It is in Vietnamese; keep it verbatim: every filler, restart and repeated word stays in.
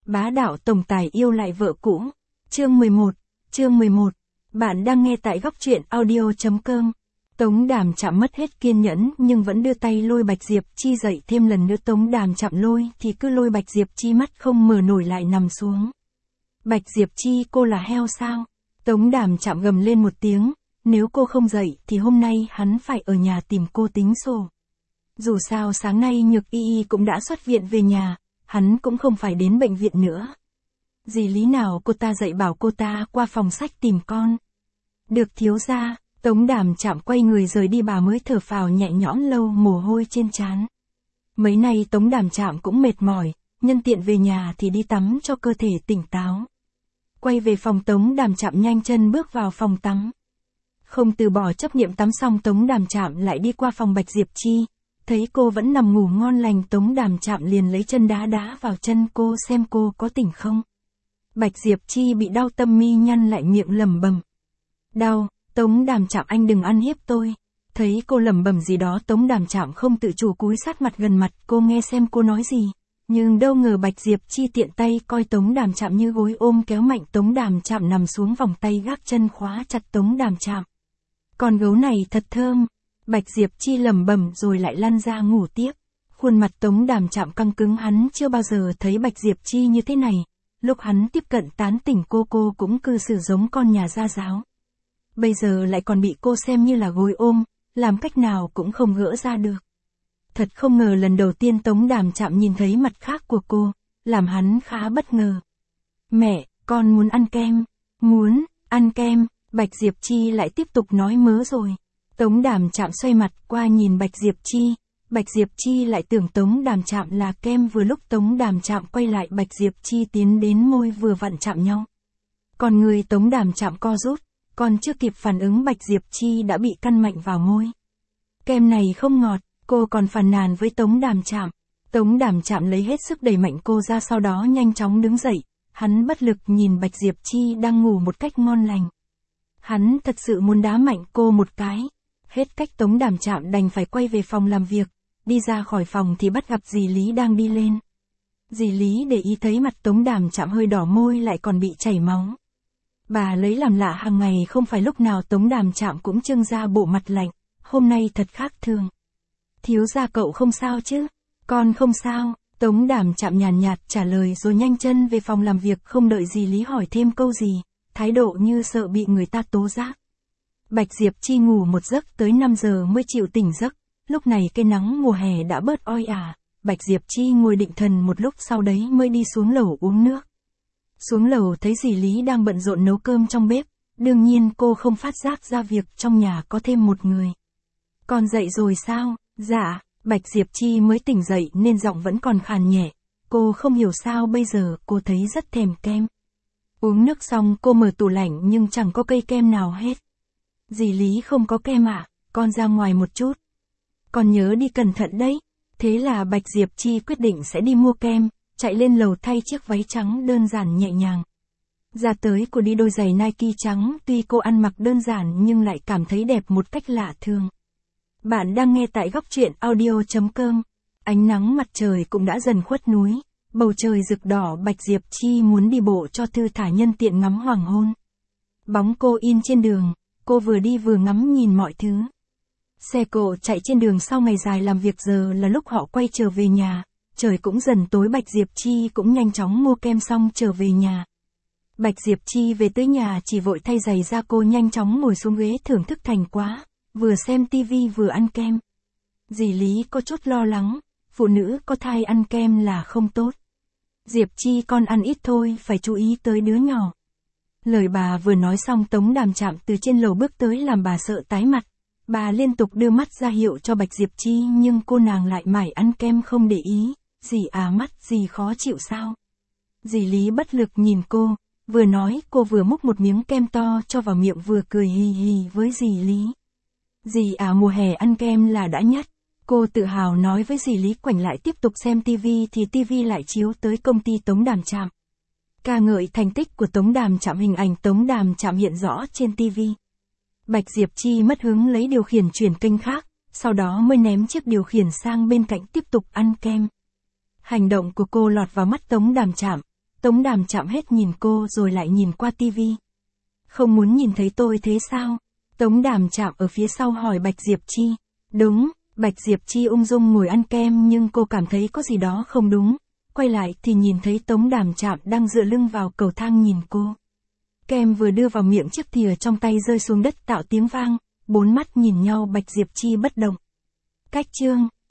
Bá đạo tổng tài yêu lại vợ cũ. Chương mười một. Chương mười một. Bạn đang nghe tại góc truyện audio chấm com. Tống Đàm Trạm mất hết kiên nhẫn nhưng vẫn đưa tay lôi Bạch Diệp Chi dậy thêm lần nữa. Tống Đàm Trạm lôi thì cứ lôi Bạch Diệp Chi mắt không mở nổi lại nằm xuống. Bạch Diệp Chi, cô là heo sao? Tống Đàm Trạm gầm lên một tiếng, nếu cô không dậy thì hôm nay hắn phải ở nhà tìm cô tính sổ. Dù sao sáng nay Nhược Y Y cũng đã xuất viện về nhà, hắn cũng không phải đến bệnh viện nữa. Dì lý nào cô ta dậy bảo cô ta qua phòng sách tìm con. Được thiếu gia. Tống Đàm Trạm quay người rời đi, bà mới thở phào nhẹ nhõm lâu mồ hôi trên trán. Mấy nay Tống Đàm Trạm cũng mệt mỏi, nhân tiện về nhà thì đi tắm cho cơ thể tỉnh táo. Quay về phòng, Tống Đàm Trạm nhanh chân bước vào phòng tắm. Không từ bỏ chấp niệm tắm xong, Tống Đàm Trạm lại đi qua phòng Bạch Diệp Chi. Thấy cô vẫn nằm ngủ ngon lành, Tống Đàm Trạm liền lấy chân đá đá vào chân cô xem cô có tỉnh không. Bạch Diệp Chi bị đau tâm mi nhăn lại miệng lẩm bẩm. Đau. Tống Đàm Trạm, anh đừng ăn hiếp tôi. Thấy cô lẩm bẩm gì đó, Tống Đàm Trạm không tự chủ cúi sát mặt gần mặt cô nghe xem cô nói gì. Nhưng đâu ngờ Bạch Diệp Chi tiện tay coi Tống Đàm Trạm như gối ôm kéo mạnh Tống Đàm Trạm nằm xuống, vòng tay gác chân khóa chặt Tống Đàm Trạm. Con gấu này thật thơm. Bạch Diệp Chi lẩm bẩm rồi lại lăn ra ngủ tiếp. Khuôn mặt Tống Đàm Trạm căng cứng, hắn chưa bao giờ thấy Bạch Diệp Chi như thế này. Lúc hắn tiếp cận tán tỉnh cô, cô cũng cư xử giống con nhà gia giáo. Bây giờ lại còn bị cô xem như là gối ôm, làm cách nào cũng không gỡ ra được. Thật không ngờ lần đầu tiên Tống Đàm Trạm nhìn thấy mặt khác của cô, làm hắn khá bất ngờ. Mẹ, con muốn ăn kem. Muốn, ăn kem. Bạch Diệp Chi lại tiếp tục nói mớ rồi. Tống Đàm Trạm xoay mặt qua nhìn Bạch Diệp Chi. Bạch Diệp Chi lại tưởng Tống Đàm Trạm là kem. Vừa lúc Tống Đàm Trạm quay lại, Bạch Diệp Chi tiến đến môi vừa vặn chạm nhau. Còn người Tống Đàm Trạm co rút. Còn chưa kịp phản ứng, Bạch Diệp Chi đã bị căn mạnh vào môi. Kem này không ngọt, cô còn phàn nàn với Tống Đàm Trạm. Tống Đàm Trạm lấy hết sức đẩy mạnh cô ra, sau đó nhanh chóng đứng dậy. Hắn bất lực nhìn Bạch Diệp Chi đang ngủ một cách ngon lành. Hắn thật sự muốn đá mạnh cô một cái. Hết cách, Tống Đàm Trạm đành phải quay về phòng làm việc. Đi ra khỏi phòng thì bắt gặp dì Lý đang đi lên. Dì Lý để ý thấy mặt Tống Đàm Trạm hơi đỏ, môi lại còn bị chảy máu. Bà lấy làm lạ, hàng ngày không phải lúc nào Tống Đàm Trạm cũng trưng ra bộ mặt lạnh, hôm nay thật khác thường. Thiếu gia cậu không sao chứ? Con không sao. Tống Đàm Trạm nhàn nhạt trả lời rồi nhanh chân về phòng làm việc, không đợi dì Lý hỏi thêm câu gì, thái độ như sợ bị người ta tố giác. Bạch Diệp Chi ngủ một giấc tới năm giờ mới chịu tỉnh giấc, lúc này cây nắng mùa hè đã bớt oi ả, Bạch Diệp Chi ngồi định thần một lúc, sau đấy mới đi xuống lầu uống nước. Xuống lầu thấy dì Lý đang bận rộn nấu cơm trong bếp, đương nhiên cô không phát giác ra việc trong nhà có thêm một người. Con dậy rồi sao? Dạ. Bạch Diệp Chi mới tỉnh dậy nên giọng vẫn còn khàn nhẹ. Cô không hiểu sao bây giờ cô thấy rất thèm kem. Uống nước xong cô mở tủ lạnh nhưng chẳng có cây kem nào hết. Dì Lý không có kem ạ, à? Con ra ngoài một chút. Con nhớ đi cẩn thận đấy. Thế là Bạch Diệp Chi quyết định sẽ đi mua kem, chạy lên lầu thay chiếc váy trắng đơn giản nhẹ nhàng. Ra tới cô đi đôi giày Nike trắng, tuy cô ăn mặc đơn giản nhưng lại cảm thấy đẹp một cách lạ thường. Bạn đang nghe tại góc truyện audio chấm com. Ánh nắng mặt trời cũng đã dần khuất núi, bầu trời rực đỏ. Bạch Diệp Chi muốn đi bộ cho thư thả, nhân tiện ngắm hoàng hôn. Bóng cô in trên đường, cô vừa đi vừa ngắm nhìn mọi thứ. Xe cộ chạy trên đường sau ngày dài làm việc, giờ là lúc họ quay trở về nhà. Trời cũng dần tối, Bạch Diệp Chi cũng nhanh chóng mua kem xong trở về nhà. Bạch Diệp Chi về tới nhà chỉ vội thay giày ra, cô nhanh chóng ngồi xuống ghế thưởng thức thành quả, vừa xem tivi vừa ăn kem. Dì Lý có chút lo lắng, phụ nữ có thai ăn kem là không tốt. Diệp Chi con ăn ít thôi, phải chú ý tới đứa nhỏ. Lời bà vừa nói xong, Tống Đàm Trạm từ trên lầu bước tới làm bà sợ tái mặt. Bà liên tục đưa mắt ra hiệu cho Bạch Diệp Chi nhưng cô nàng lại mải ăn kem không để ý. Dì à, mắt dì khó chịu sao? Dì Lý bất lực nhìn cô, vừa nói cô vừa múc một miếng kem to cho vào miệng vừa cười hì hì với dì Lý. Dì à, mùa hè ăn kem là đã nhất. Cô tự hào nói với dì Lý. Quảnh lại tiếp tục xem tivi thì tivi lại chiếu tới công ty Tống Đàm Trạm. Ca ngợi thành tích của Tống Đàm Trạm, hình ảnh Tống Đàm Trạm hiện rõ trên tivi. Bạch Diệp Chi mất hứng lấy điều khiển chuyển kênh khác, sau đó mới ném chiếc điều khiển sang bên cạnh tiếp tục ăn kem. Hành động của cô lọt vào mắt Tống Đàm Trạm. Tống Đàm chạm hết nhìn cô rồi lại nhìn qua tivi. Không muốn nhìn thấy tôi thế sao? Tống Đàm chạm ở phía sau hỏi Bạch Diệp Chi. Đúng, Bạch Diệp Chi ung dung ngồi ăn kem nhưng cô cảm thấy có gì đó không đúng. Quay lại thì nhìn thấy Tống Đàm chạm đang dựa lưng vào cầu thang nhìn cô. Kem vừa đưa vào miệng chiếc thìa trong tay rơi xuống đất tạo tiếng vang, bốn mắt nhìn nhau Bạch Diệp Chi bất động. Cách chương